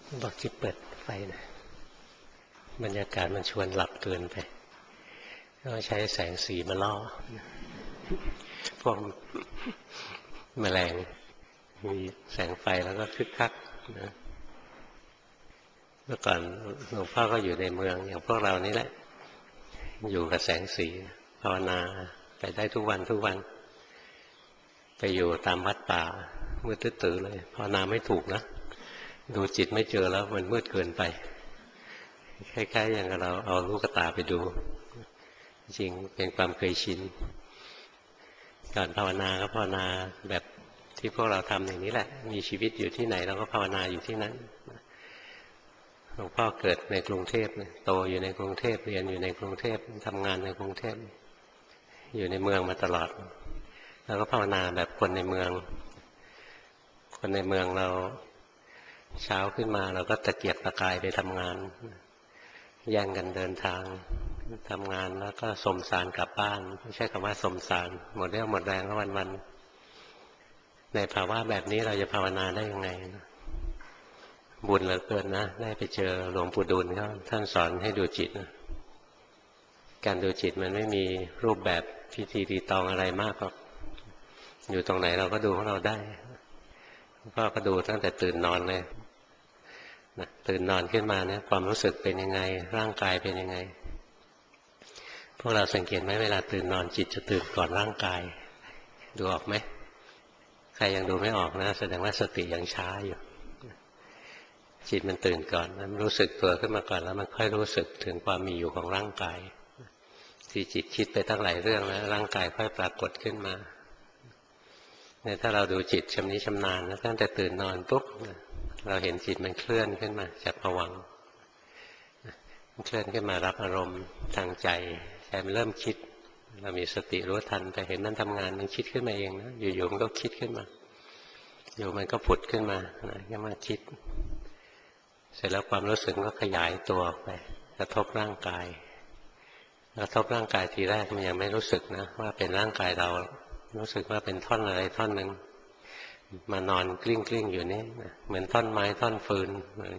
บอกที่เปิดไฟนะบรรยากาศมันชวนหลับเกินไปก็ใช้แสงสีมาล่อพวกแมลงมีแสงไฟแล้วก็คึกคักนะเมื่อก่อนหลวงพ่อก็อยู่ในเมืองอย่างพวกเรานี่แหละอยู่กับแสงสีภาวนาไปได้ทุกวันทุกวันไปอยู่ตามวัดป่ามืดตื้อเลยภาวนาไม่ถูกนะดูจิตไม่เจอแล้วมันมืดเกินไปคล้ายๆอย่างเราเอาลูกตาไปดูจริงเป็นความเคยชินก่อนภาวนาก็ภาวนาแบบที่พวกเราทำอย่างนี้แหละมีชีวิตอยู่ที่ไหนเราก็ภาวนาอยู่ที่นั้นหลวงพ่อเกิดในกรุงเทพโตอยู่ในกรุงเทพเรียนอยู่ในกรุงเทพทำงานในกรุงเทพอยู่ในเมืองมาตลอดแล้วก็ภาวนาแบบคนในเมืองคนในเมืองเราเช้าขึ้นมาเราก็ตะเกียกตะกายไปทำงานแย่งกันเดินทางทำงานแล้วก็สมสารกลับบ้านไม่ใช่คำว่าสมสารหมดเรี่ยวหมดแรงแล้ววันๆในภาวะแบบนี้เราจะภาวนาได้ยังไงบุญเหลือเกินนะได้ไปเจอหลวงปู่ดูลเขาท่านสอนให้ดูจิตการดูจิตมันไม่มีรูปแบบพิธีรีตองอะไรมากหรอกอยู่ตรงไหนเราก็ดูของเราได้พ่อก็ดูตั้งแต่ตื่นนอนเลยตื่นนอนขึ้นมาเนี่ยความรู้สึกเป็นยังไงร่างกายเป็นยังไงพวกเราสังเกตไหมเวลาตื่นนอนจิตจะตื่นก่อนร่างกายดูออกไหมใครยังดูไม่ออกนะแสดงว่าสติยังช้าอยู่จิตมันตื่นก่อนมันรู้สึกตัวขึ้นมาก่อนแล้วมันค่อยรู้สึกถึงความมีอยู่ของร่างกายที่จิตคิดไปตั้งหลายเรื่องแล้วร่างกายค่อยปรากฏขึ้นมาเนี่ยถ้าเราดูจิตชำนิชำนาญนะตั้งแต่ตื่นนอนปุ๊บเราเห็นจิตมันเคลื่อนขึ้นมาจากภวังค์เคลื่อนขึ้นมารับอารมณ์ทางใจใจมันเริ่มคิดเรามีสติรู้ทันแต่เห็นมันทำงานมันคิดขึ้นมาเองนะอยู่ๆมันก็คิดขึ้นมาอยู่มันก็ผุดขึ้นมาก็มาคิดเสร็จแล้วความรู้สึกก็ขยายตัวไปกระทบร่างกายกระทบร่างกายทีแรกมันยังไม่รู้สึกนะว่าเป็นร่างกายเรารู้สึกว่าเป็นท่อนอะไรท่อนหนึ่งมานอนกลิ้งอยู่นี่เหมือนท่อนไม้ท่อนฟืน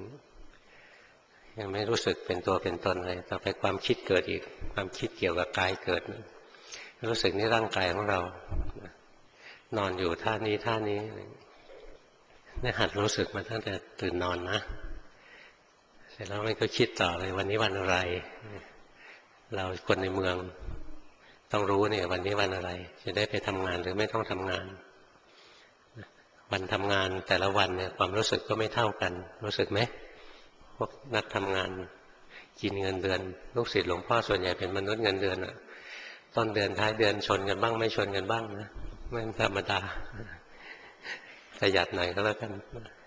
ยังไม่รู้สึกเป็นตัวเป็นตนเลยต่อไปความคิดเกิดอีกความคิดเกี่ยวกับกายเกิดรู้สึกนี่ร่างกายของเรานอนอยู่ท่านี้ท่านี้นี่หัดรู้สึกมาตั้งแต่ตื่นนอนนะเสร็จแล้วมันก็คิดต่อเลยวันนี้วันอะไรเราคนในเมืองต้องรู้เนี่ยวันนี้วันอะไรจะได้ไปทำงานหรือไม่ต้องทำงานวันทำงานแต่ละวันเนี่ยความรู้สึกก็ไม่เท่ากันรู้สึกไหมพวกนักทำงานกินเงินเดือนลูกศิษย์หลวงพ่อส่วนใหญ่เป็นมนุษย์เงินเดือนต้นเดือนท้ายเดือนชนกันบ้างไม่ชนกันบ้างนะไม่ธรรมดาประหยัดหน่อยก็แล้วกัน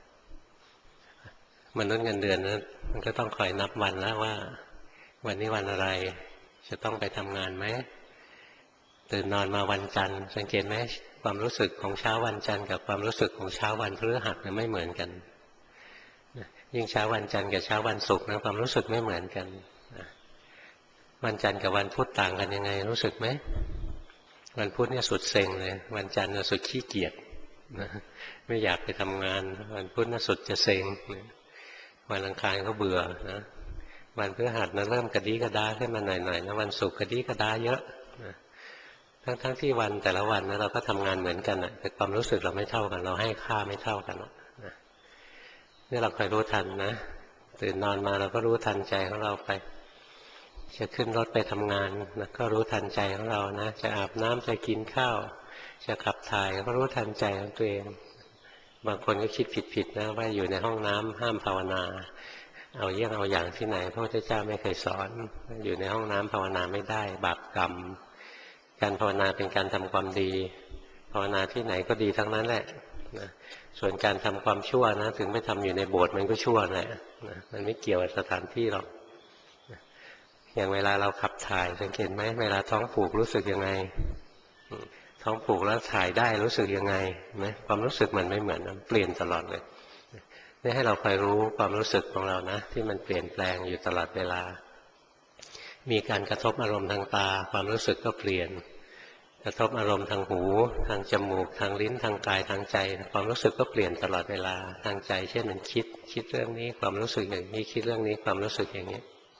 มนุษย์เงินเดือนนะมันก็ต้องคอยนับวันแล้วว่าวันนี้วันอะไรจะต้องไปทำงานไหมตื่นนอนมาวันจันทร์สังเกตไหมความรู้สึกของเช้าวันจันทร์กับความรู้สึกของเช้าวันพฤหัสเนี่ยไม่เหมือนกันยิ่งเช้าวันจันทร์กับเช้าวันศุกร์นะความรู้สึกไม่เหมือนกันวันจันทร์กับวันพุธต่างกันยังไงรู้สึกไหมวันพุธเนี่ยสุดเซ็งเลยวันจันทร์เนี่ยสุดขี้เกียจไม่อยากไปทำงานวันพุธน่ะสุดจะเซ็งวันอังคารก็เบื่อนะวันพฤหัสนะเริ่มกระดี้กระดาขึ้นมาหน่อยๆนะวันศุกร์กระดี้กระดาเยอะทั้งที่วันแต่ละวันนะเราก็ทำงานเหมือนกันแต่ความรู้สึกเราไม่เท่ากันเราให้ค่าไม่เท่ากันนี่เราคอยรู้ทันนะตื่นนอนมาเราก็รู้ทันใจของเราไปจะขึ้นรถไปทำงานนะก็รู้ทันใจของเรานะจะอาบน้ำจะกินข้าวจะขับถ่ายก็รู้ทันใจของตัวเองบางคนก็คิดผิดนะว่าอยู่ในห้องน้ำห้ามภาวนาเอาเยี่ยงเอาอย่างที่ไหนพระพุทธเจ้าไม่เคยสอนอยู่ในห้องน้ำภาวนาไม่ได้บาปกรรมการภาวนาเป็นการทำความดีภาวนาที่ไหนก็ดีทั้งนั้นแหละนะส่วนการทำความชั่วนะถึงไม่ทำอยู่ในโบสถ์มันก็ชั่วแหละนะมันไม่เกี่ยวกับสถานที่หรอกอย่างเวลาเราขับถ่ายสังเกตไหมเวลาท้องผูกรู้สึกยังไงท้องผูกแล้วถ่ายได้รู้สึกยังไงนะความรู้สึกมันไม่เหมือนเปลี่ยนตลอดเลยนี่ให้เราคอยรู้ความรู้สึกของเรานะที่มันเปลี่ยนแปลงอยู่ตลอดเวลามีการกระทบอารมณ์ทางตาความรู้สึกก็เปลี่ยนกระทบอารมณ์ทางหูทางจมูกทางลิ้นทางกายทางใจความรู้สึกก็เปลี่ยนตลอดเวลาทางใจเช่นมันคิดเรื่องนี้ความรู้สึกอย่างนี้คิดเรื่องนี้ความรู้สึกอย่างนี้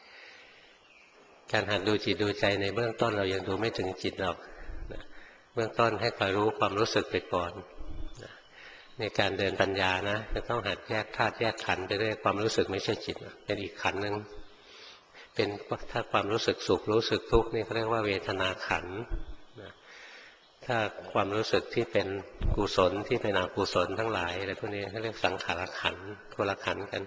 การหัดดูจิตดูใจในเบื้องต้นเรายังดูไม่ถึงจิตหรอกเบื้องต้นให้คอยรู้ความรู้สึกไปก่อนในการเดินปัญญานะจะต้องหัดแยกธาตุแยกขันธ์ไปเรื่อยความรู้สึกไม่ใช่จิตเป็นอีกขันธ์นึงเป็นถ้าความรู้สึกสุขรู้สึกทุกข์นี่เขาเรียกว่าเวทนาขันธ์ถ้าความรู้สึกที่เป็นกุศลที่เป็นอกุศลทั้งหลายอะไรพวกนี้เขาเรียกสังขารขันธ์คนละขันธ์กัน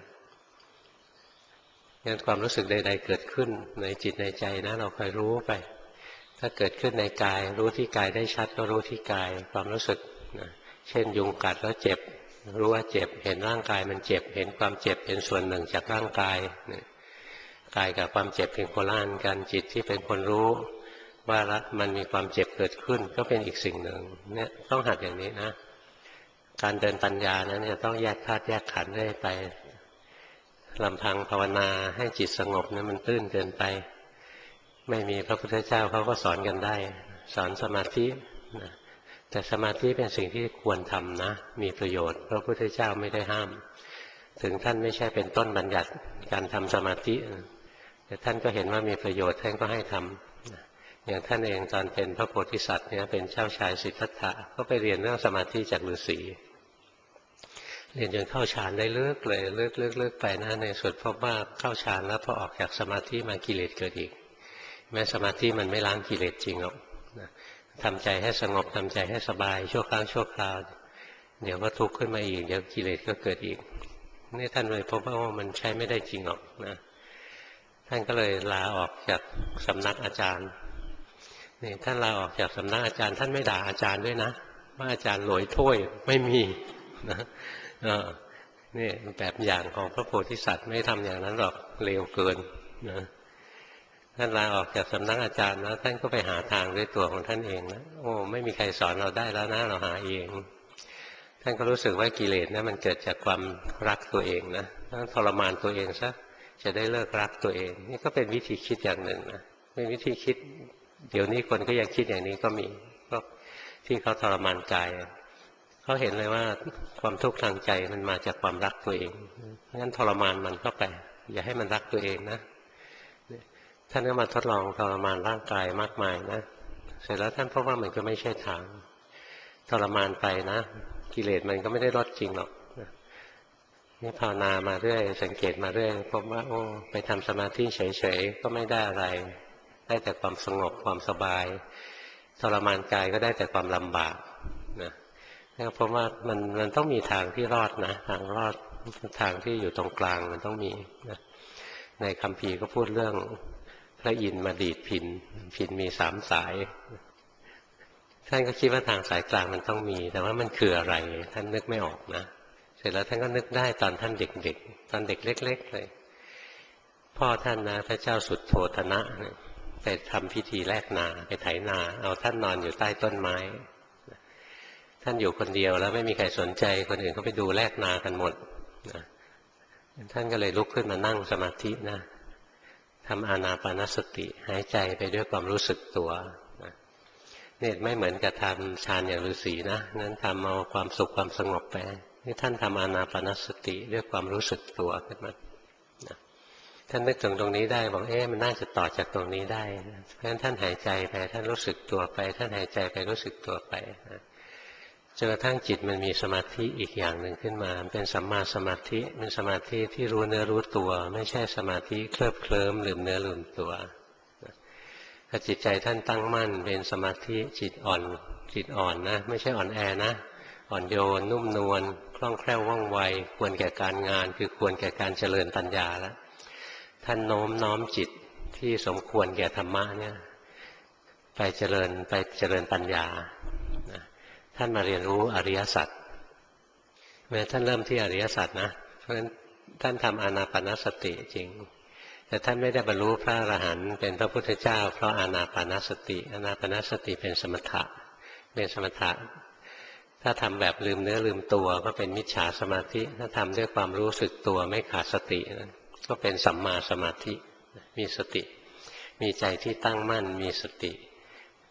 งั้นความรู้สึกใดๆเกิดขึ้นในจิตในใจนะเราคอยรู้ไปถ้าเกิดขึ้นในกายรู้ที่กายได้ชัดก็รู้ที่กายความรู้สึกนะเช่นยุงกัดแล้วเจ็บรู้ว่าเจ็บเห็นร่างกายมันเจ็บเห็นความเจ็บเป็นส่วนหนึ่งจากร่างกายกายกับความเจ็บเป็นคนละอันกันจิตที่เป็นคนรู้ว่ามันมีความเจ็บเกิดขึ้นก็เป็นอีกสิ่งหนึ่งเนี่ยต้องหัดอย่างนี้นะการเดินปัญญานั้นจะต้องแยกธาตุแยกขันธ์ได้ไปลำพังภาวนาให้จิตสงบนั้นมันตื้นเกินไปไม่มีพระพุทธเจ้าเขาก็สอนกันได้สอนสมาธิแต่สมาธิเป็นสิ่งที่ควรทำนะมีประโยชน์พระพุทธเจ้าไม่ได้ห้ามถึงท่านไม่ใช่เป็นต้นบัญญัติการทำสมาธิแต่ท่านก็เห็นว่ามีประโยชน์ท่านก็ให้ทำอย่างท่านเองตอนเป็นพระโพธิสัตว์เนี่ยเป็นเจ้าชายสิทธัตถะก็ไปเรียนเรื่องสมาธิจากฤาษีเรียนจนเข้าฌานได้ลึกเลยลึกไปนะในสุดพบว่าเข้าฌานแล้วพอออกจากสมาธิมากิเลสเกิดอีกแม้สมาธิมันไม่ล้างกิเลสจริงหรอกทำใจให้สงบทำใจให้สบายชั่วครั้งชั่วคราวเดี๋ยวก็ทุกข์ขึ้นมาอีกเดี๋ยวกิเลสก็เกิดอีกนี่ท่านเลยพบว่ามันใช้ไม่ได้จริงหรอกนะท่านก็เลยลาออกจากสำนักอาจารย์นี่ท่านลาออกจากสำนักอาจารย์ท่านไม่ด่าอาจารย์ด้วยนะว่าอาจารย์หลอยถ้วยไม่มีนะนี่แบบอย่างของพระโพธิสัตว์ไม่ทำอย่างนั้นหรอกเลวเกินนะท่านลาออกจากสำนักอาจารย์แล้วท่านก็ไปหาทางด้วยตัวของท่านเองนะโอ้ไม่มีใครสอนเราได้แล้วนะเราหาเองท่านก็รู้สึกว่ากิเลสนะมันเกิดจากความรักตัวเองนะต้องทรมานตัวเองซะจะได้เลิกรักตัวเองนี่ก็เป็นวิธีคิดอย่างหนึ่งนะเป็นวิธีคิดเดี๋ยวนี้คนก็ยังคิดอย่างนี้ก็มีพวกที่เขาทรมานกายเขาเห็นเลยว่าความทุกข์ทางใจมันมาจากความรักตัวเองงั้นทรมานมันเข้าไปอย่าให้มันรักตัวเองนะท่านก็มาทดลองทรมานร่างกายมากมายนะเสร็จแล้วท่านพบว่ามันก็ไม่ใช่ทางทรมานไปนะกิเลสมันก็ไม่ได้ลดจริงหรอกนี่ภาวนามาเรื่อยสังเกตมาเรื่อยพบว่าโอ้ไปทำสมาธิเฉยๆก็ไม่ได้อะไรได้แต่ความสงบความสบายทรมานกายก็ได้แต่ความลำบากนะเพราะว่ามันต้องมีทางที่รอดนะทางรอดทางที่อยู่ตรงกลางมันต้องมีนะในคัมภีร์ก็พูดเรื่องพระอินทร์มาดีดพินมี3 สายท่านก็คิดว่าทางสายกลางมันต้องมีแต่ว่ามันคืออะไรท่านนึกไม่ออกนะเสร็จแล้วท่านก็นึกได้ตอนท่านเด็กๆตอนเด็กเล็กๆเลยพ่อท่านนะพระเจ้าสุดโททนะไปทำพิธีแลกนาไปไถนาเอาท่านนอนอยู่ใต้ต้นไม้ท่านอยู่คนเดียวแล้วไม่มีใครสนใจคนอื่นเขาไปดูแลกนากันหมดนะท่านก็เลยลุกขึ้นมานั่งสมาธินะทำอานาปานสติหายใจไปด้วยความรู้สึกตัวเนี่ยไม่เหมือนกับทำฌานอย่างฤาษีนะนั้นทำเอาความสุขความสงบไปนี่ท่านทำอานาปานสติด้วยความรู้สึกตัวขึ้นมาท่านนึกถึงตรงนี้ได้บอกมันน่าจะต่อจากตรงนี้ได้เพราะฉะนั้นท่านหายใจไปท่านรู้สึกตัวไปท่านหายใจไปรู้สึกตัวไปจนกระทั่งจิตมันมีสมาธิอีกอย่างหนึ่งขึ้นมาเป็นสัมมาสมาธิเป็นสมาธิที่รู้เนื้อรู้ตัวไม่ใช่สมาธิเคลิบเคลิ้มลืมเนื้อลืมตัวถ้าจิตใจท่านตั้งมั่นเป็นสมาธิจิตอ่อนนะไม่ใช่อ่อนแอนะอ่อนโยนนุ่มนวลคล่องแคล่วว่องไวควรแก่การงานคือควรแก่การเจริญปัญญาแล้วท่านโน้มน้อมจิตที่สมควรแก่ธรรมะเนี่ยไปเจริญปัญญาท่านมาเรียนรู้อริยสัจเมื่อท่านเริ่มที่อริยสัจนะเพราะฉะนั้นท่านทำอานาปานสติจริงแต่ท่านไม่ได้บรรลุพระอรหันต์เป็นพระพุทธเจ้าเพราะอานาปานสติอานาปานสติเป็นสมถะถ้าทำแบบลืมเนื้อลืมตัวก็เป็นมิจฉาสมาธิถ้าทำด้วยความรู้สึกตัวไม่ขาดสติก็เป็นสัมมาสมาธิมีสติมีใจที่ตั้งมั่นมีสติ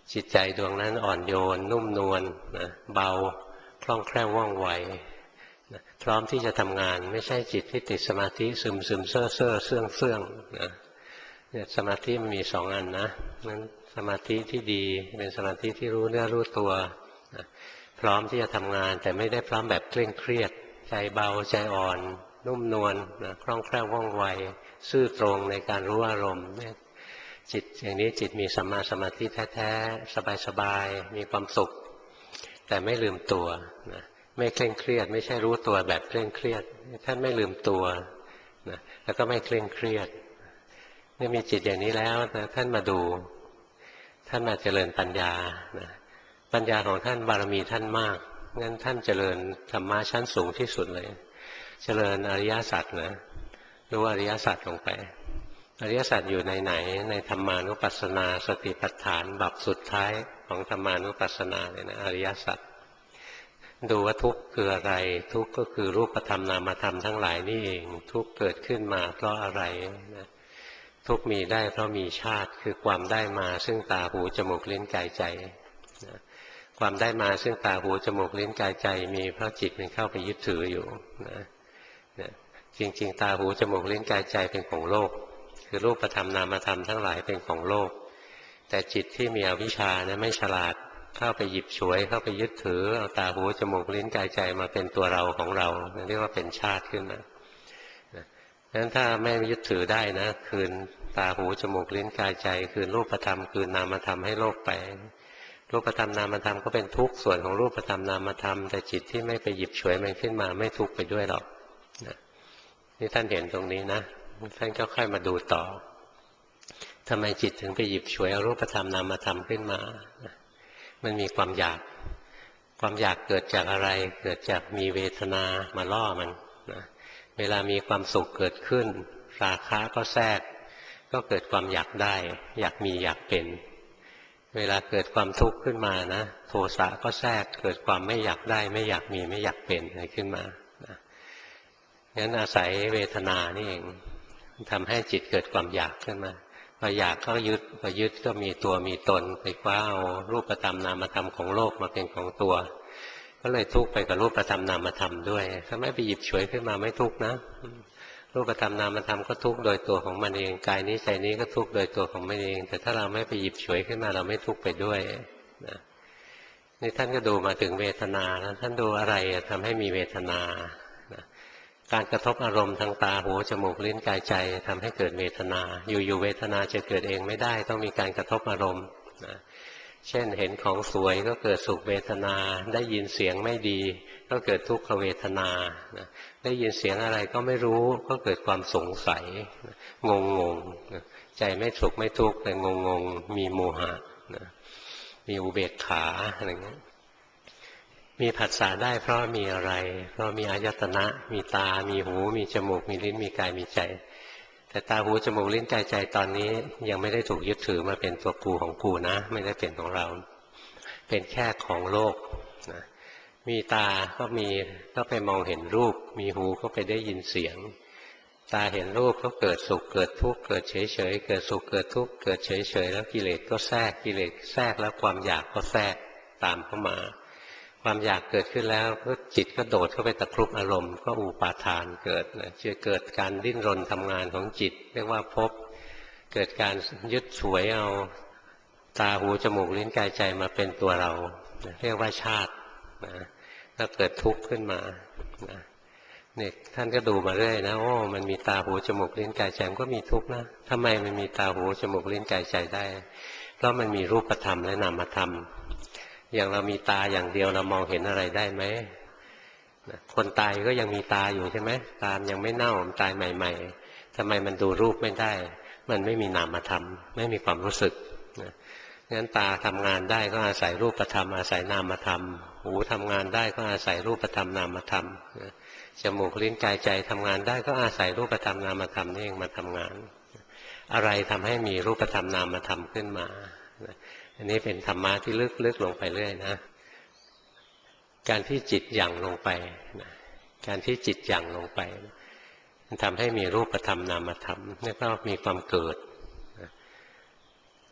จิตใจดวงนั้นอ่อนโยนนุ่มนวลนะเบาคล่องแคล่วว่องไวนะพร้อมที่จะทำงานไม่ใช่จิตที่ติดสมาธิซึมซึมเซ่อเซ่อเสื่องเสื่องนะเนี่ยสมาธิมันมีสองอันนะนั้นสมาธิที่ดีเป็นสมาธิที่รู้เนื้อรู้ตัวนะพร้อมที่จะทำงานแต่ไม่ได้พร้อมแบบเคร่งเครียดใจเบาใจอ่อนนุ่มนวลนะคล่องแคล่วว่องไวซื่อตรงในการรู้อารมณ์จิตอย่างนี้จิตมีสัมมาสมาธิแท้ๆสบายๆมีความสุขแต่ไม่ลืมตัวนะไม่เคร่งเครียดไม่ใช่รู้ตัวแบบเคร่งเครียดท่านไม่ลืมตัวนะแล้วก็ไม่เคร่งเครียดเมื่อมีจิตอย่างนี้แล้วนะท่านมาดูท่านมาเจริญปัญญานะปัญญาของท่านบารมีท่านมากงั้นท่านเจริญธรรมะชั้นสูงที่สุดเลยเจริญอริยสัจนะรู้อริยสัจลงไปอริยสัจอยู่ในไหนในธรรมานุปัสสนาสติปัฏฐานบัพสุดท้ายของธรรมานุปัสสนาเลยนะอริยสัจดูว่าทุกข์คืออะไรทุกข์ก็คือรูปธรรมนามธรรมทั้งหลายนี่เองทุกข์เกิดขึ้นมาเพราะอะไรนะทุกข์มีได้เพราะมีชาติคือความได้มาซึ่งตาหูจมูกลิ้นกายใจนะความได้มาซึ่งตาหูจมูกลิ้นกายใจมีเพราะจิตมันเข้าไปยึดถืออยู่นะจริงๆตาหูจมูกลิ้นกายใจเป็นของโลกคือรูปธรรมนามธรรมทั้งหลายเป็นของโลกแต่จิตที่มีอวิชชาเนี่ยไม่ฉลาดเข้าไปหยิบฉวยเข้าไปยึดถือเอาตาหูจมูกลิ้นกายใจมาเป็นตัวเราของเราเรียกว่าเป็นชาติขึ้นมาดังนั้นถ้าไม่ยึดถือได้นะคืนตาหูจมูกลิ้นกายใจคืนรูปธรรมคืนนามธรรมให้โลกไปรูปธรรมนามธรรมก็เป็นทุกข์ส่วนของรูปธรรมนามธรรมแต่จิตที่ไม่ไปหยิบฉวยมันขึ้นมาไม่ทุกข์ไปด้วยหรอกนี่ท่านเห็นตรงนี้นะท่านก็ค่อยมาดูต่อทำไมจิตถึงไปหยิบฉวยเอารูปธรรมนามธรรมขึ้นมามันมีความอยากความอยากเกิดจากอะไรเกิดจากมีเวทนามาล่อมันนะเวลามีความสุขเกิดขึ้นราคะก็แทรกก็เกิดความอยากได้อยากมีอยากเป็นเวลาเกิดความทุกข์ขึ้นมานะโทสะก็แทรกเกิดความไม่อยากได้ไม่อยากมีไม่อยากเป็นอะไรขึ้นมานะงั้นอาศัยเวทนานี่เองทำให้จิตเกิดความอยากขึ้นมาพออยากก็ยึดพอยึดก็มีตัวมีตนไปคว้าเอารูปธรรมนามธรรมของโลกมาเป็นของตัวก็เลยทุกข์ไปกับรูปธรรมนามธรรมด้วยถ้าไม่ไปหยิบฉวยขึ้นมาไม่ทุกข์นะรูปธรรมนามธรรมก็ทุกข์โดยตัวของมันเองกายนี้ใจนี้ก็ทุกข์โดยตัวของมันเองแต่ถ้าเราไม่ไปหยิบฉวยขึ้นมาเราไม่ทุกข์ไปด้วยนะนี่ท่านก็ดูมาถึงเวทนาแล้วท่านดูอะไรทำให้มีเวทนาการกระทบอารมณ์ทางตาหูจมูกลิ้นกายใจทำให้เกิดเวทนาอยู่ๆเวทนาจะเกิดเองไม่ได้ต้องมีการกระทบอารมณ์นะเช่นเห็นของสวยก็เกิดสุขเวทนาได้ยินเสียงไม่ดีก็เกิดทุกขเวทนาได้ยินเสียงอะไรก็ไม่รู้ก็เกิดความสงสัยงงใจไม่สุขไม่ทุกข์แต่งงมีโมหะมีอุเบกขาอะไรเงี้ยมีผัสสะได้เพราะมีอะไรเพราะมีอายตนะมีตามีหูมีจมูกมีลิ้นมีกายมีใจแต่ตาหูจมูกลิ้นกายใจตอนนี้ยังไม่ได้ถูกยึดถือมาเป็นตัวกูของกูนะไม่ได้เป็นของเราเป็นแค่ของโลกนะมีตาก็ไปมองเห็นรูปมีหูก็ไปได้ยินเสียงตาเห็นรูปก็เกิดสุขเกิดทุกข์เกิดเฉยเฉยเกิดสุขเกิดทุกข์เกิดเฉยเฉยแล้วกิเลสก็แทรกกิเลสแทรกแล้วความอยากก็แทรกตามเข้ามาความอยากเกิดขึ้นแล้วก็จิตก็โดดเข้าไปตะครุบอารมณ์ก็อุปาทานเกิดจะเกิดการดิ้นรนทำงานของจิตเรียกว่าภพเกิดการยึดฉวยเอาตาหูจมูกลิ้นกายใจมาเป็นตัวเราเรียกว่าชาติแล้วเกิดทุกข์ขึ้นมาเนี่ยท่านก็ดูมาเรื่อยนะโอ้มันมีตาหูจมูกลิ้นกายใจมันก็มีทุกข์นะทำไมมันมีตาหูจมูกลิ้นกายใจได้เพราะมันมีรูปธรรมและนามธรรมอย่างเรามีตาอย่างเดียวเรามองเห็นอะไรได้ไหมคนตายก็ยังมีตาอยู่ใช่ไหมตายังไม่เน่าตายใหม่ๆทำไมมันดูรูปไม่ได้มันไม่มีนามธรรมไม่มีความรู้สึกงั้นตาทำงานได้ก็อาศัยรูปธรรมอาศัยนามธรรมหูทำงานได้ก็อาศัยรูปธรรมนามธรรมจมูกลิ้นกายใจทำงานได้ก็อาศัยรูปธรรมนามธรรมนี่เองมาทำงานอะไรทำให้มีรูปธรรมนามธรรมขึ้นมาอันนี้เป็นธรรมะที่ลึกๆลงไปเรื่อยนะการที่จิตหยั่งลงไปการที่จิตหยั่งลงไปมันทำให้มีรูปธรรมนามธรรมนี่ก็มีความเกิด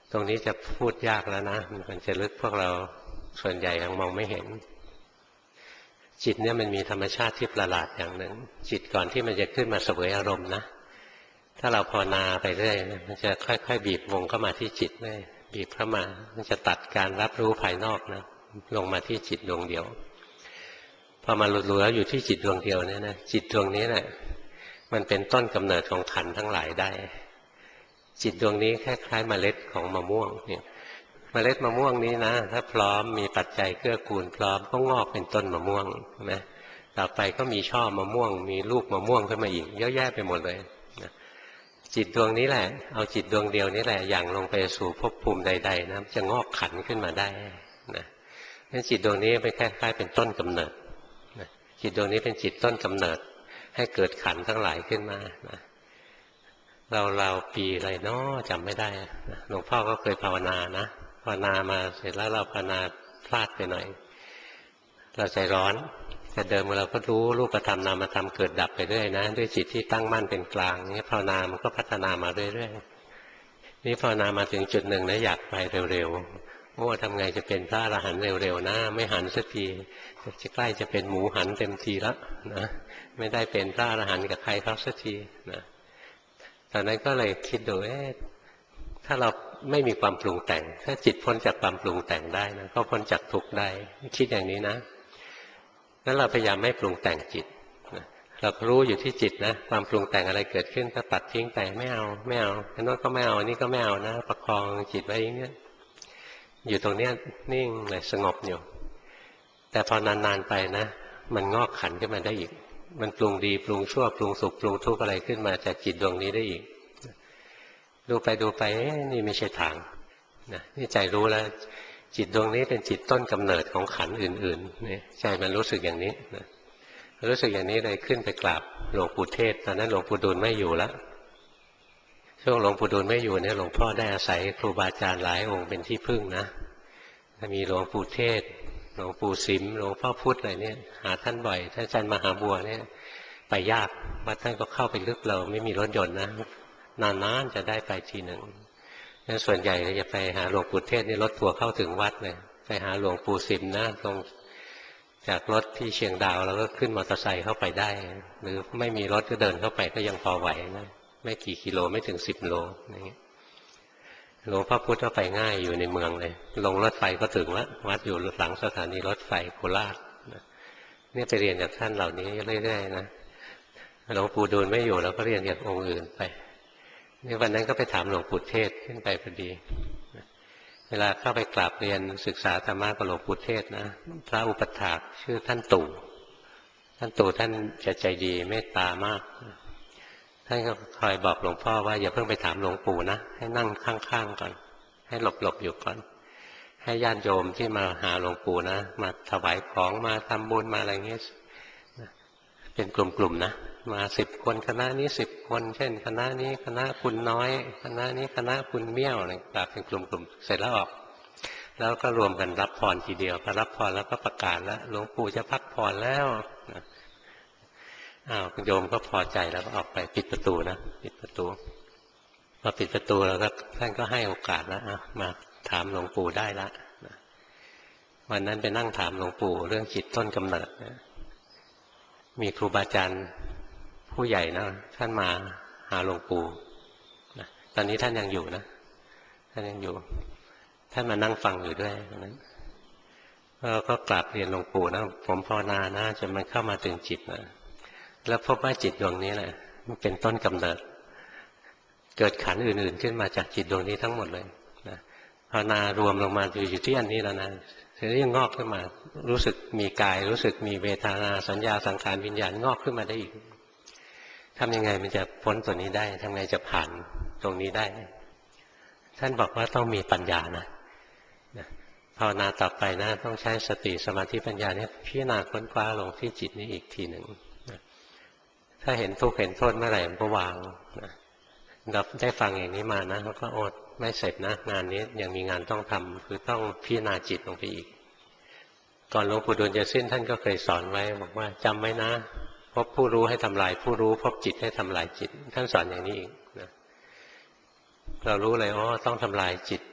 ตรงนี้จะพูดยากแล้วนะมันจะลึกพวกเราส่วนใหญ่ยังมองไม่เห็นจิตเนี่ยมันมีธรรมชาติที่ประหลาดอย่างหนึ่งจิตก่อนที่มันจะขึ้นมาเสวยอารมณ์นะถ้าเราภาวนาไปเรื่อยมันจะค่อยๆบีบวงเข้ามาที่จิตเลยบีบเข้ามามันจะตัดการรับรู้ภายนอกนะลงมาที่จิตดวงเดียวพอมาหลุดๆแล้วอยู่ที่จิตดวงเดียวเนี่ยนะจิตดวงนี้แหละมันเป็นต้นกำเนิดของขันธ์ทั้งหลายได้จิตดวงนี้คล้ายๆเมล็ดของมะม่วงเนี่ยเมล็ดมะม่วงนี้นะถ้าพร้อมมีปัจจัยเกื้อกูลพร้อมก็งอกเป็นต้นมะม่วงนะต่อไปก็มีช่อมะม่วงมีลูกมะม่วงขึ้นมาอีกเยอะแยะไปหมดเลยนะจิตดวงนี้แหละเอาจิตดวงเดียวนี้แหละอย่างลงไปสู่ภพภูมิใดๆนะจะงอกขันขึ้นมาได้นะนั่นจิตดวงนี้เป็นคล้ายๆเป็นต้นกำเนิดนะจิตดวงนี้เป็นจิตต้นกำเนิดให้เกิดขันทั้งหลายขึ้นมานะเราปีอะไรเนาะจำไม่ได้หลวงพ่อก็เคยภาวนานะภาวนามาเสร็จแล้วเราภาวนาพลาดไปหน่อยเราใจร้อนแต่เดิมเราก็รู้รูปธรรมนามธรรมเกิดดับไปเรื่อยนะด้วยจิตที่ตั้งมั่นเป็นกลางนี่ภาวนามันก็พัฒนามาเรื่อยๆนี่ภาวนามาถึงจุดหนึ่งนะอยากไปเร็วๆโอ้ทำไงจะเป็นพระอรหันต์เร็วๆนะไม่หันสักทีจะใกล้จะเป็นหมูหันเต็มทีแล้วนะไม่ได้เป็นพระอรหันต์กับใครเขาสักทีนะตอนนั้นก็เลยคิดดูถ้าเราไม่มีความปรุงแต่งถ้าจิตพ้นจากความปรุงแต่งได้นะก็พ้นจากทุกข์ได้คิดอย่างนี้นะงั้นเราพยายามไม่ปรุงแต่งจิตเรารู้อยู่ที่จิตนะความปรุงแต่งอะไรเกิดขึ้นก็ตัดทิ้งไปไม่เอาอันนั้นก็ไม่เอานี่ก็ไม่เอานะประคองจิตไว้อย่างเงี้ยอยู่ตรงเนี้ยนิ่งเลยสงบอยู่แต่พอนานๆไปนะมันงอกขันขึ้นมาได้อีกมันปรุงดีปรุงชั่วปรุงสุขปรุงทุกข์อะไรขึ้นมาจากจิตดวงนี้ได้อีกดูไปนี่ไม่ใช่ทางนะนี่ใจรู้แล้วจิตดวงนี้เป็นจิตต้นกำเนิดของขันธ์อื่นๆนี่ใจมันรู้สึกอย่างนี้นะรู้สึกอย่างนี้เลยขึ้นไปกราบหลวงปู่เทศตอนนั้นหลวงปู่ดูลไม่อยู่แล้วช่วงหลวงปู่ดูลไม่อยู่เนี่ยหลวงพ่อได้อาศัยครูบาอาจารย์หลายองค์เป็นที่พึ่งนะมีหลวงปู่เทศหลวงปู่สิมหลวงพ่อพุธอะไรเนี่ยหาท่านบ่อยท่านอาจารย์มหาบัวเนี่ยไปยากวัดท่านก็เข้าไปลึกเราไม่มีรถยนต์นะนานๆจะได้ไปทีหนึ่งงั้นส่วนใหญ่จะไปหาหลวงปู่เทศนี่รถทัวร์เข้าถึงวัดเลยไปหาหลวงปู่สิมนะลงจากรถที่เชียงดาวแล้วก็ขึ้นมอเตอร์ไซค์เข้าไปได้หรือไม่มีรถก็เดินเข้าไปก็ยังพอไหวนะไม่กี่กิโลไม่ถึง10 โลอย่างนี้หลวงพ่อพุธก็ไปง่ายอยู่ในเมืองเลยลงรถไฟก็ถึงแล้ววัดอยู่หลังสถานีรถไฟโคราชนี่ไปเรียนจากท่านเหล่านี้เรื่อยๆนะหลวงปู่ดูลไม่อยู่แล้วก็เรียนจากองค์อื่นไปนี่วันนั้นก็ไปถามหลวงปู่เทศขึ้นไปพอดีเวลาเข้าไปกราบเรียนศึกษาธรรมะกับหลวงปู่เทศนะพระอุปถากชื่อท่านตู่ท่านจะใจดีเมตตามากท่านก็คอยบอกหลวงพ่อว่าอย่าเพิ่งไปถามหลวงปู่นะให้นั่งข้างๆก่อนให้หลบอยู่ก่อนให้ญาติโยมที่มาหาหลวงปู่นะมาถวายของมาทำบุญมาอะไรเงี้ยเป็นกลุ่มๆนะมา10 คนคณะนี้10 คนเช่นคณะนี้คณะคุณน้อยคณะนี้คณะคุณเมี่ยวอะไรแบบเป็นกลุ่มๆเสร็จแล้วออกแล้วก็รวมกันรับพรทีเดียวพอรับพรแล้วก็ประกาศแล้วหลวงปู่จะพักผ่อนแล้วโยมก็พอใจแล้วก็ออกไปปิดประตูนะปิดประตูพอปิดประตูแล้วก็ท่านก็ให้โอกาสแล้วมาถามหลวงปู่ได้ละวันนั้นไปนั่งถามหลวงปู่เรื่องจิตต้นกำเนิดมีครูบาอาจารย์ผู้ใหญ่นะท่านมาหาหลวงปู่ตอนนี้ท่านยังอยู่นะท่านยังอยู่ท่านมานั่งฟังอยู่ด้วยนั้นก็กราบเรียนหลวงปู่นะผมภาวนานะจนมันเข้ามาถึงจิตนะแล้วพบว่าจิตดวงนี้แหละมันเป็นต้นกำเนิดเกิดขันธ์อื่นๆขึ้นมาจากจิตดวงนี้ทั้งหมดเลยนะภาวนารวมลงมาอยู่ที่อันนี้แล้วนะทีนี้ยังงอกขึ้นมารู้สึกมีกายรู้สึกมีเวทนาสัญญาสังขารวิญญาณงอกขึ้นมาได้อีกทำยังไงมันจะพ้นตัวนี้ได้ทำไงจะผ่านตรงนี้ได้ท่านบอกว่าต้องมีปัญญานะภาวนาต่อไปนะต้องใช้สติสมาธิปัญญาเนี่ยพิจารณาค้นคว้าลงที่จิตนี้อีกทีหนึ่งถ้าเห็นทุกข์เห็นโทษเมื่อไหร่มันก็วางเราได้ฟังอย่างนี้มานะแล้วก็อดไม่เสร็จนะงานนี้ยังมีงานต้องทำคือต้องพิจารณาจิตลงไปอีกก่อนหลวงปู่ดูลจะสิ้นท่านก็เคยสอนไว้บอกว่าจำไว้นะพบผู้รู้ให้ทำลายผู้รู้พบจิตให้ทำลายจิตท่านสอนอย่างนี้อีกนะเรารู้เลยต้องทำลายจิต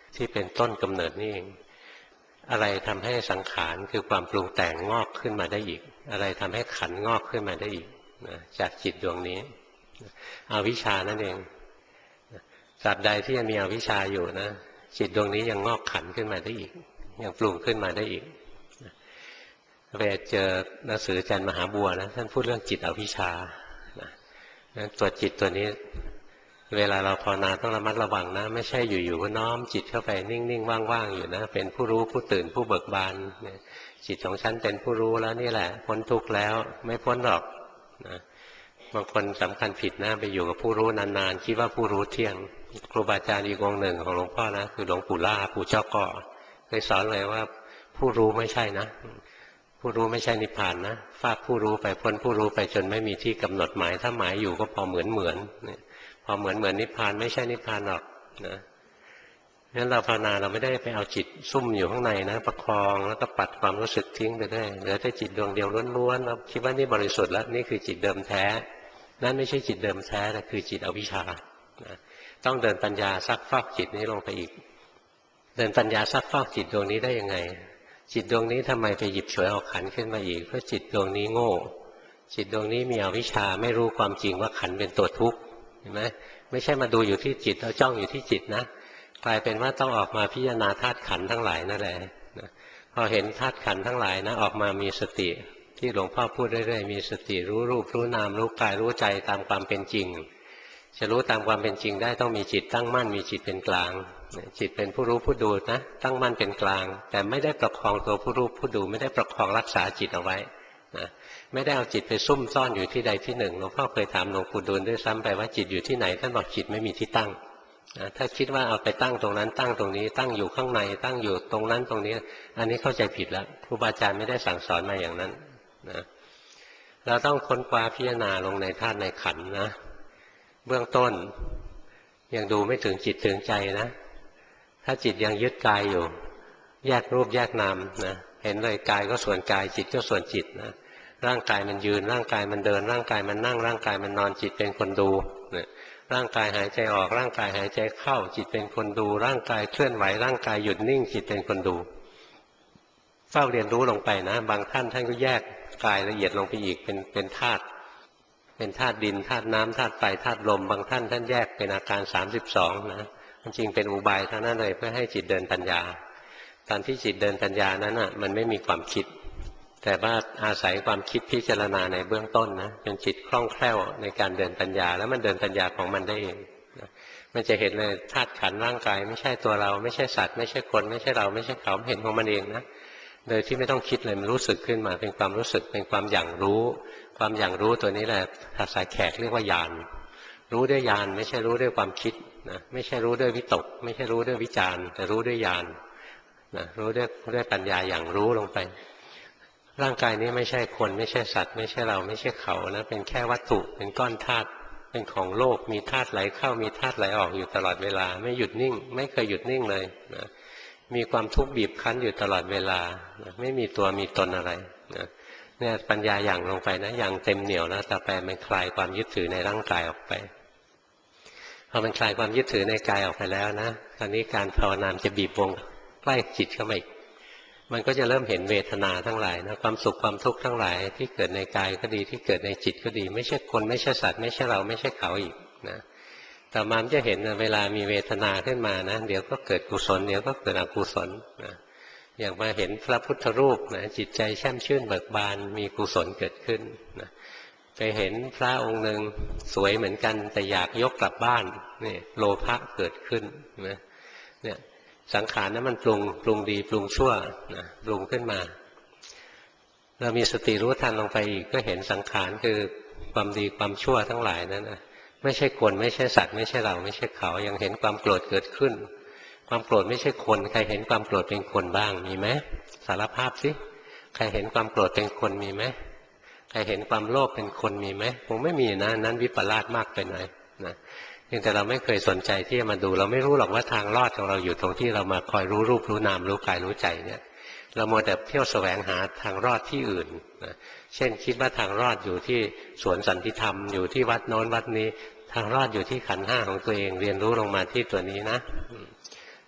ที่เป็นต้นกำเนิดนี่เองอะไรทำให้สังขารคือความปรุงแต่งงอกขึ้นมาได้อีกอะไรทำให้ขันธ์งอกขึ้นมาได้อีกจากจิตดวงนี้อวิชชานั่นเองตราบใดที่ยังมีอวิชชาอยู่นะจิตดวงนี้ยังงอกขันธ์ขึ้นมาได้อีกยังปรุงขึ้นมาได้อีกไปเจอหนังสืออาจารย์มหาบัวนะท่านพูดเรื่องจิตอวิชชาตัวจิตตัวนี้เวลาเราภาวนาต้องระมัดระวังนะไม่ใช่อยู่ๆก็น้อมจิตเข้าไปนิ่งๆว่างๆอยู่นะเป็นผู้รู้ผู้ตื่นผู้เบิกบานจิตของฉันเป็นผู้รู้แล้วนี่แหละพ้นทุกข์แล้วไม่พ้นหรอกนะบางคนสำคัญผิดนะไปอยู่กับผู้รู้นานๆคิดว่าผู้รู้เที่ยงครูบาอาจารย์อีกองค์หนึ่งของหลวงพ่อนะคือหลวงปู่ล่าปู่เจ้าก่อเคยสอนเลยว่าผู้รู้ไม่ใช่นะผู้รู้ไม่ใช่นิพพานนะฟากผู้รู้ไปพ้นผู้รู้ไปจนไม่มีที่กำหนดหมายถ้าหมายอยู่ก็พอเหมือนพอเหมือนนิพพานไม่ใช่นิพพานหรอกนะงั้นเราภาวนาเราไม่ได้ไปเอาจิตซุ่มอยู่ข้างในนะประคองแล้วก็ปัดความรู้สึกทิ้งไปได้เหลือแต่จิตดวงเดียวล้วนๆเราคิดว่านี่บริสุทธิ์แล้วนี่คือจิตเดิมแท้นั่นไม่ใช่จิตเดิมแท้แต่คือจิตอวิชชานะต้องเดินปัญญาซักฟอกจิตนี้ลงไปอีกเดินปัญญาซักฟอกจิตดวงนี้ได้ยังไงจิตดวงนี้ทำไมไปหยิบฉวยเอาขันขึ้นมาอีกเพราะจิตดวงนี้โง่จิตดวงนี้มีอวิชชาไม่รู้ความจริงว่าขันเป็นตัวทุกข์เห็นไหมไม่ใช่มาดูอยู่ที่จิตแล้วจ้องอยู่ที่จิตนะกลายเป็นว่าต้องออกมาพิจารณาธาตุขันธ์ทั้งหลายนั่นแหละพอเห็นธาตุขันธ์ทั้งหลายนะออกมามีสติที่หลวงพ่อพูดเรื่อยๆมีสติรู้รูปรู้นามรู้กายรู้ใจตามความเป็นจริงจะรู้ตามความเป็นจริงได้ต้องมีจิตตั้งมั่นมีจิตเป็นกลางจิตเป็นผู้รู้ผู้ดูนะตั้งมั่นเป็นกลางแต่ไม่ได้ประคองตัวผู้รู้ผู้ดูไม่ได้ประคองรักษาจิตเอาไว้นะไม่ได้เอาจิตไปซุ่มซ่อนอยู่ที่ใดที่หนึ่งหลวงพ่อเคยถามหลวงปู่ดูลด้วยซ้ำไปว่าจิตอยู่ที่ไหนท่านบอกจิตไม่มีที่ตั้งถ้าคิดว่าเอาไปตั้งตรงนั้นตั้งตรงนี้ตั้งอยู่ข้างในตั้งอยู่ตรงนั้นตรงนี้อันนี้เข้าใจผิดแล้วครูบาอาจารย์ไม่ได้สั่งสอนมาอย่างนั้นนะเราต้องค้นคว้าพิจารณาลงในธาตุในขันธ์นะเบื้องต้นยังดูไม่ถึงจิตถึงใจนะถ้าจิตยังยึดกายอยู่แยกรูปแยกนามนะเห็นเลยกายก็ส่วนกายจิตก็ส่วนจิตนะร่างกายมันยืนร่างกายมันเดินร่างกายมันนั่งร่างกายมันนอนจิตเป็นคนดูนะร่างกายหายใจออกร่างกายหายใจเข้าจิตเป็นคนดูร่างกายเคลื่อนไหวร่างกายหยุดนิ่งจิตเป็นคนดูเฝ้าเรียนรู้ลงไปนะบางท่านก็แยกกายละเอียดลงไปอีกเป็นธาตุเป็นธาตุดินธาตุน้ำธาตุไฟธาตุลมบางท่านแยกเป็นอาการ32นะจริงเป็นอุบายทั้งนั้นเลยเพื่อให้จิตเดินปัญญาตอนที่จิตเดินปัญญานั้นอ่ะมันไม่มีความคิดแต่ว่าอาศัยความคิดพิจารณาในเบื้องต้นนะจนจิตคล่องแคล่วในการเดินปัญญาแล้วมันเดินปัญญาของมันได้เองมันจะเห็นเลยธาตุขันธ์ร่างกายไม่ใช่ตัวเราไม่ใช่สัตว์ไม่ใช่คนไม่ใช่เราไม่ใช่เขาเห็นของมันเองนะโดยที่ไม่ต้องคิดเลยมันรู้สึกขึ้นมาเป็นความรู้สึกเป็นความอย่างรู้ความอย่างรู้ตัวนี้แหละภาษาแขกเรียกว่าญาณรู้ด้วยญาณไม่ใช่รู้ด้วยความคิดนะไม่ใช่รู้ด้วยวิตกไม่ใช่รู้ด้วยวิจารณ์แต่รู้ด้วยญาณนะรู้ด้วยปัญญาอย่างรู้ลงไปร่างกายนี้ไม่ใช่คนไม่ใช่สัตว์ไม่ใช่เราไม่ใช่เขานะเป็นแค่วัตถุเป็นก้อนธาตุเป็นของโลกมีธาตุไหลเข้ามีธาตุไหลออกอยู่ตลอดเวลาไม่หยุดนิ่งไม่เคยหยุดนิ่งเลยนะมีความทุกข์บีบคั้นอยู่ตลอดเวลานะไม่มีตัวมีตนอะไรนะเนี่ยปัญญาอย่างลงไปนะอย่างเต็มเหนี่ยวแล้วต่อไปมันคลายความยึดถือในร่างกายออกไปพอมันคลายความยึดถือในกายออกไปแล้วนะตอนนี้การภาวนาจะบีบวงใกล้จิตเข้ามาอีกมันก็จะเริ่มเห็นเวทนาทั้งหลายนะความสุขความทุกข์ทั้งหลายที่เกิดในกายก็ดีที่เกิดในจิตก็ดีไม่ใช่คนไม่ใช่สัตว์ไม่ใช่เราไม่ใช่เขาอีกนะต่อมาจะเห็นเวลามีเวทนาขึ้นมานะเดี๋ยวก็เกิดกุศลเดี๋ยวก็เกิดอกุศลนะอย่างมาเห็นพระพุทธรูปนะจิตใจแช่มชื่นเบิกบานมีกุศลเกิดขึ้นนะไปเห็นพระองค์หนึ่งสวยเหมือนกันแต่อยากยกกลับบ้านนี่โลภะเกิดขึ้นนะเนี่ยสังขารนั้นมันปรุงดีปรุงชั่วนะปรุงขึ้นมาเรามีสติรู้ทันลงไปอีกก็เห็นสังขารคือความดีความชั่วทั้งหลายนั้นนะไม่ใช่คนไม่ใช่สัตว์ไม่ใช่เราไม่ใช่เขายังเห็นความโกรธเกิดขึ้นความโกรธไม่ใช่คนใครเห็นความโกรธเป็นคนบ้างมีไหมสารภาพสิใครเห็นความโกรธเป็นคนมีไหมใครเห็นความโลภเป็นคนมีไหมคงไม่มีนะนั้นวิปลาสมากไปหน่อยนะเพียงแต่เราไม่เคยสนใจที่จะมาดูเราไม่รู้หรอกว่าทางรอดของเราอยู่ตรงที่เรามาคอยรู้รูปรู้นามรู้กายรู้ใจเนี่ยเรามัวแต่เที่ยวแสวงหาทางรอดที่อื่นนะเช่นคิดว่าทางรอดอยู่ที่สวนสันติธรรมอยู่ที่วัดโน้นวัดนี้ทางรอดอยู่ที่ขันธ์ห้าของตัวเองเรียนรู้ลงมาที่ตัวนี้นะ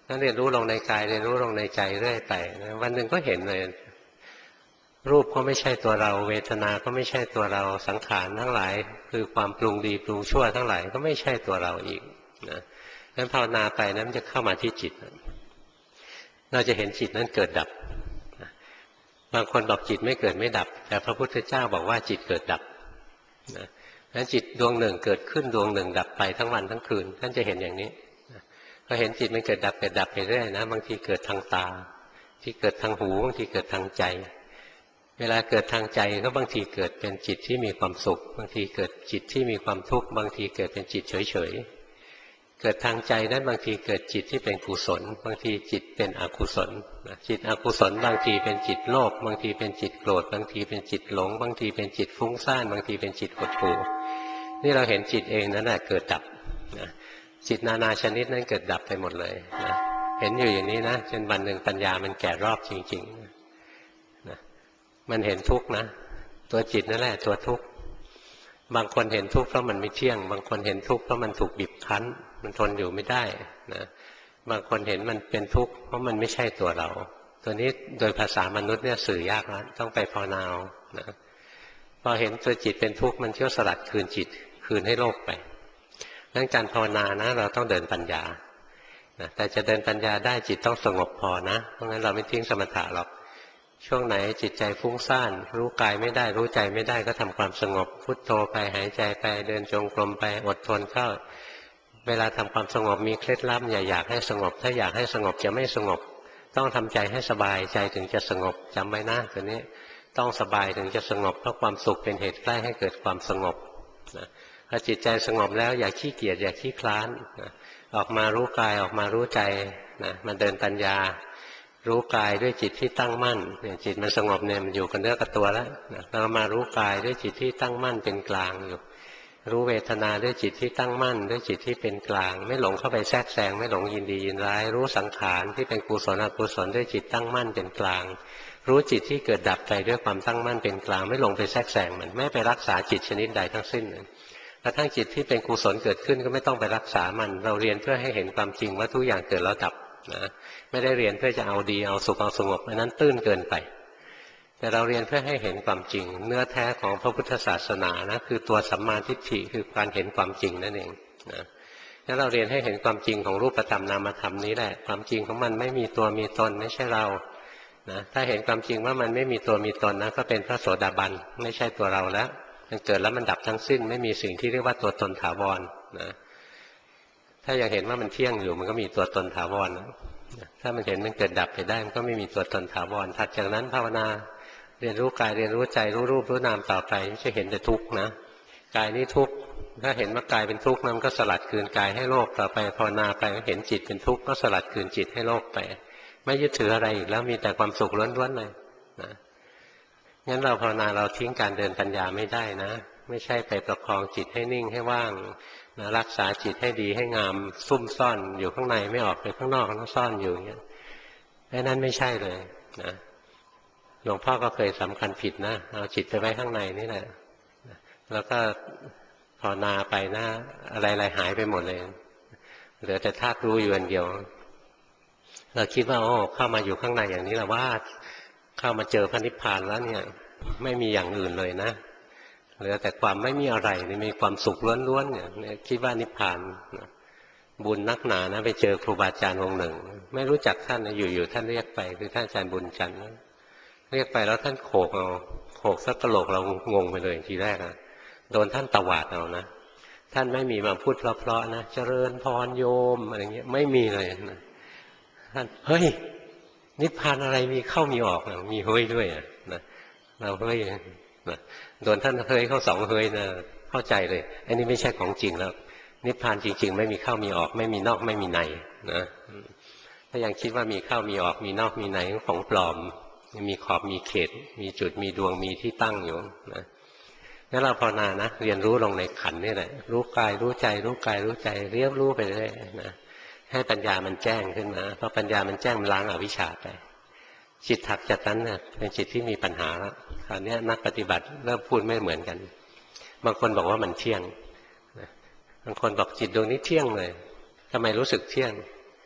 นั้นเรียนรู้ลงในกายเรียนรู้ลงในใจเรื่อยไปวันหนึ่งก็เห็นเลยรูปก็ไม่ใช่ตัวเราเวทนาก็ไม่ใช่ตัวเราสังขารทั้งหลายคือความปรุงดีปรุงชั่วทั้งหลายก็ไม่ใช่ตัวเราอีกนะงั้นภาวนาไปนั้นมันจะเข้ามาที่จิตเราจะเห็นจิตนั้นเกิดดับบางคนบอกจิตไม่เกิดไม่ดับแต่พระพุทธเจ้าบอกว่าจิตเกิดดับนะงั้นจิตดวงหนึ่งเกิดขึ้นดวงหนึ่งดับไปทั้งวันทั้งคืนท่านจะเห็นอย่างนี้ก็เห็นจิตมันเกิดดับไปเรื่อยนะบางทีเกิดทางตาที่เกิดทางหูบางทีเกิดทางใจเวลาเกิดทางใจก็บางทีเกิดเป็นจิตที่มีความสุขบางทีเกิดจิตที่มีความทุกข์บางทีเกิดเป็นจิตเฉยๆเกิดทางใจนั้นบางทีเกิดจิตที่เป็นกุศลบางทีจิตเป็นอกุศลจิตอกุศลบางทีเป็นจิตโลภบางทีเป็นจิตโกรธบางทีเป็นจิตหลงบางทีเป็นจิตฟุ้งซ่านบางทีเป็นจิตหดหู่นี่เราเห็นจิตเองนั่นแหละเกิดดับจิตนานาชนิดนั้นเกิดดับไปหมดเลยนะเห็นอยู่อย่างนี้นะจนวันหนึ่งปัญญามันแก่รอบจริงๆนะมันเห็นทุกข์นะตัวจิตนั่นแหละตัวทุกข์บางคนเห็นทุกข์เพราะมันไม่เที่ยงบางคนเห็นทุกข์เพราะมันถูกบีบคั้นมันทนอยู่ไม่ได้นะบางคนเห็นมันเป็นทุกข์เพราะมันไม่ใช่ตัวเราตัวนี้โดยภาษามนุษย์เนี่ยสื่อยากแล้วต้องไปภาวนานะพอเห็นตัวจิตเป็นทุกข์มันเที่ยวสลัดคืนจิตคืนให้โลกไปงั้นการภาวนานะเราต้องเดินปัญญาแต่จะเดินปัญญาได้จิตต้องสงบพอนะเพราะงั้นเราไม่ทิ้งสมถะหรอกช่วงไหนจิตใจฟุ้งซ่านรู้กายไม่ได้รู้ใจไม่ได้ก็ทำความสงบพุทโธไปหายใจไปเดินจงกรมไปอดทนเข้าเวลาทำความสงบมีเคล็ดลับอย่าอยากให้สงบถ้าอยากให้สงบจะไม่สงบต้องทำใจให้สบายใจถึงจะสงบจำไว้นะตัวนี้ต้องสบายถึงจะสงบเพราะความสุขเป็นเหตุใกล้ให้เกิดความสงบนะพอจิตใจสงบแล้วอย่าขี้เกียจอย่าขี้คลานนะออกมารู้กายออกมารู้ใจนะมันเดินปัญญารู้กายด้วยจิตที่ตั้งมั่นเนี่ยจิตมันสงบเนี่ยมันอยู่กับเนื้อกับตัวแล้วนะเรามารู้กายด้วยจิตที่ตั้งมั่นเป็นกลางอยู่รู้เวทนาด้วยจิตที่ตั้งมั่นด้วยจิตที่เป็นกลางไม่หลงเข้าไปแทรกแซงไม่หลงยินดียินร้ายรู้สังขารที่เป็นกุศลอกุศลด้วยจิตตั้งมั่นเป็นกลางรู้จิตที่เกิดดับไปด้วยความตั้งมั่นเป็นกลางไม่หลงไปแทรกแซงมันไม่ไปรักษาจิตชนิดใดทั้งสิ้นกระทั่งจิตที่เป็นกุศลเกิดขึ้นก็ไม่ต้องไปรักษามันเราเรียนเพื่อให้เห็นความจริงว่าทุกอย่างเกิดแล้วดับนะไม่ได้เรียนเพื่อจะเอาดีเอาสุขเอาสงบอันนั้นตื้นเกินไปแต่เราเรียนเพื่อให้เห็นความจริงเนื้อแท้ของพระพุทธศาสนานะคือตัวสัมมาทิฏฐิคือการเห็นความจริงนั่นเองนะแล้วเราเรียนให้เห็นความจริงของรูปธรรมนามธรรมนี้แหละความจริงของมันไม่มีตัวมีตนไม่ใช่เรานะถ้าเห็นความจริงว่ามันไม่มีตัวมีตนนะก็เป็นพระโสดาบันไม่ใช่ตัวเราแล้วมันเกิดแล้วมันดับทั้งสิ้นไม่มีสิ่งที่เรียกว่าตัวตนถาวรนะถ้าอยากเห็นว่ามันเที่ยงอยู่มันก็มีตัวตนถาวรนะถ้ามันเห็นมันเกิดดับไปได้มันก็ไม่มีตัวตนถาวรถัดจากนั้นภาวนาเรียนรู้กายเรียนรู้ใจรู้รูปรู้นามต่อไปไม่ใช่เห็นแต่ทุกข์นะกายนี้ทุกข์ถ้าเห็นว่ากายเป็นทุกข์นั้นก็สลัดคืนกายให้โลกต่อไปภาวนาไปเห็นจิตเป็นทุกข์ก็สลัดคืนจิตให้โลกไปไม่ยึดถืออะไรอีกแล้วมีแต่ความสุขล้วนๆเลยนะงั้นเราภาวนาเราทิ้งการเดินปัญญาไม่ได้นะไม่ใช่ไปประคองจิตให้นิ่งให้ว่างนะรักษาจิตให้ดีให้งามซุ่มซ่อนอยู่ข้างในไม่ออกไปข้างนอกแล้วซ่อนอยู่อย่างนี้นั้นไม่ใช่เลยนะหลวงพ่อก็เคยสำคัญผิดนะเอาจิตไปไว้ข้างในนี่แหละแล้วก็ภาวนาไปนะอะไรๆหายไปหมดเลยเหลือแต่ธาตุรู้อยู่อันเดียวเราคิดว่าโอ้เข้ามาอยู่ข้างในอย่างนี้แหละว่าเข้ามาเจอพระนิพพานแล้วเนี่ยไม่มีอย่างอื่นเลยนะเหลือแต่ความไม่มีอะไรมีความสุขล้วนๆเนี่ยคิดว่านิพพานบุญนักหนานะไปเจอครูบาอาจารย์องค์หนึ่งไม่รู้จักท่านอยู่ๆท่านเรียกไปคือท่านอาจารย์บุญจันทร์เรียกไปแล้วท่านโขกเอาโขกสักกะโหลกเรางงไปเลยทีแรกนะโดนท่านตวาดเอานะท่านไม่มีมาพูดเพราะๆนะเจริญพรโยมอะไรเงี้ยไม่มีเลยนะท่านเฮ้ยนิพพานอะไรมีเข้ามีออกนะมีเฮ้ยด้วยนะเราเฮ้ยนะโดนท่านเฮ้ยเข้าสองเฮ้ยนะเข้าใจเลยอันนี้ไม่ใช่ของจริงแล้วนิพพานจริงๆไม่มีเข้ามีออกไม่มีนอกไม่มีในนะถ้ายังคิดว่ามีเข้ามีออกมีนอกมีในของปลอมมีขอบมีเขตมีจุดมีดวงมีที่ตั้งอยู่นะงั้นเราภาวนานะเรียนรู้ลงในขันนี่แหละรู้กายรู้ใจรู้กายรู้ใจเรียบรู้ไปเรื่อยนะให้ปัญญามันแจ้งขึ้นมาพอปัญญามันแจ้งมันล้างอวิชชาไปจิตถัดจากนั้นเนี่ยเป็นจิตที่มีปัญหาแล้วคราวนี้นักปฏิบัติเริ่มพูดไม่เหมือนกันบางคนบอกว่ามันเที่ยงบางคนบอกจิตดวงนี้เที่ยงเลยทำไมรู้สึกเที่ยง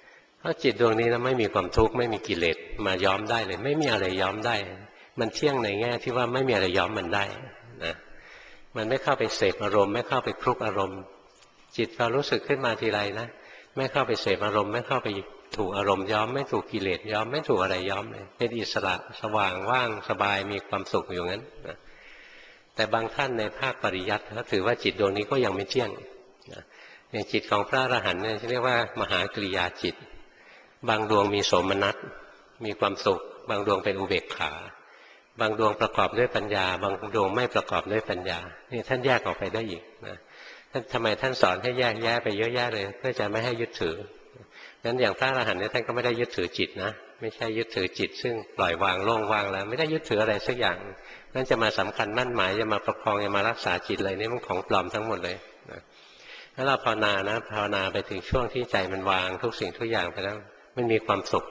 ราะจิตดวงนี้นะไม่มีความทุกข์ไม่มีกิเลสมาย้อมได้เลยไม่มีอะไรย้อมได้มันเที่ยงในแง่ที่ว่าไม่มีอะไรย้อมมันได้นะมันไม่เข้าไปเสพอารมณ์ไม่เข้าไปคลุกอารมณ์จิตเรารู้สึกขึ้นมาทีไรนะไม่เข้าไปเสพอารมณ์ไม่เข้าไปถูกอารมณ์ย้อมไม่ถูกกิเลสย้อมไม่ถูกอะไรย้อมเลยเป็นอิสระสว่างว่างสบายมีความสุขอยู่งั้นนะแต่บางท่านในภาคปริยัติเขาถือว่าจิตดวงนี้ก็ยังไม่เที่ยงนะอย่างจิตของพระอรหันต์เนี่ยเรียกว่ามหากริยาจิตบางดวงมีโสมนัสมีความสุขบางดวงเป็นอุเบกขาบางดวงประกอบด้วยปัญญาบางดวงไม่ประกอบด้วยปัญญานี่ท่านแยกออกไปได้อีกนะท่านทำไมท่านสอนให้แยกแยะไปเยอะแยะเลยเพื่อจะไม่ให้ยึดถืองั้นอย่างพระอรหันต์เนี่ยท่านก็ไม่ได้ยึดถือจิตนะไม่ใช่ยึดถือจิตซึ่งปล่อยวางโล่งว่างแล้วไม่ได้ยึดถืออะไรสักอย่างนั่นจะมาสำคัญมั่นหมายจะมาประคองจะมารักษาจิตเลยนี่มันของปลอมทั้งหมดเลยนะถ้าเราภาวนานะภาวนาไปถึงช่วงที่ใจมันวางทุกสิ่งทุกอย่างไปแล้วมันมีความสุข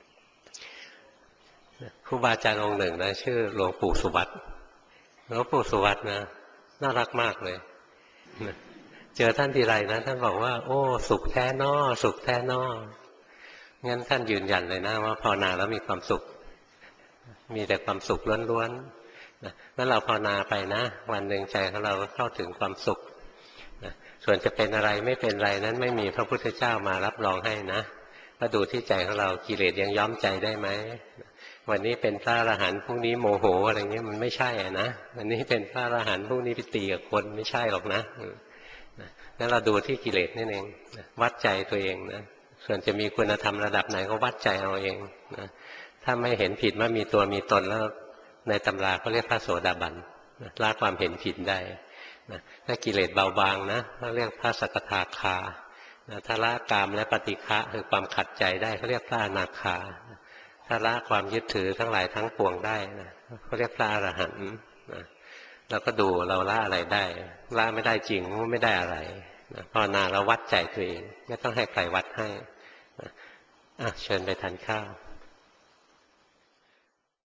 ครูบาอาจารย์องค์หนึ่งนะชื่อหลวงปู่สุวัตหลวงปู่สุวัตนะน่ารักมากเลยเจอท่านทีไรนะท่านบอกว่าโอ้สุขแท้นอสุขแท้นองั้นท่านยืนยันเลยนะว่าภาวนาแล้วมีความสุขมีแต่ความสุขล้วนๆนั่นเราภาวนาไปนะวันหนึ่งใจของเราก็เข้าถึงความสุขส่วนจะเป็นอะไรไม่เป็นไรนั้นไม่มีพระพุทธเจ้ามารับรองให้นะก็ดูที่ใจของเรากิเลสยังย้อมใจได้ไหมวันนี้เป็นพระอรหันต์พรุ่งนี้โมโหอะไรเงี้ยมันไม่ใช่นะวันนี้เป็นพระอรหันต์พรุ่งนี้ไปตีกับคนไม่ใช่หรอกนะนั่นเราดูที่กิเลสนี่เองวัดใจตัวเองนะส่วนจะมีคุณธรรมระดับไหนก็วัดใจเอาเองนะถ้าไม่เห็นผิดว่ามีตัวมีตนแล้วในตำราเขาเรียกพระโสดาบันละความเห็นผิดได้ถ้ากิเลสเบาบางนะเขาเรียกพระสกทาคาถ้าละกามและปฏิฆะคือความขัดใจได้เขาเรียกพระอนาคาถ้าละความยึดถือทั้งหลายทั้งปวงได้นะเขาเรียกพระอรหันต์เราก็ดูเราละอะไรได้ละไม่ได้จริงไม่ได้อะไรภาวนาเราวัดใจตัวเองไม่ต้องให้ใครวัดให้เชิญไปทานข้าว